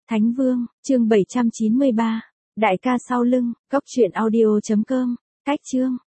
Thánh Vương, chương 793. Đại ca sau lưng, cốc truyện audio.com. Cách chương.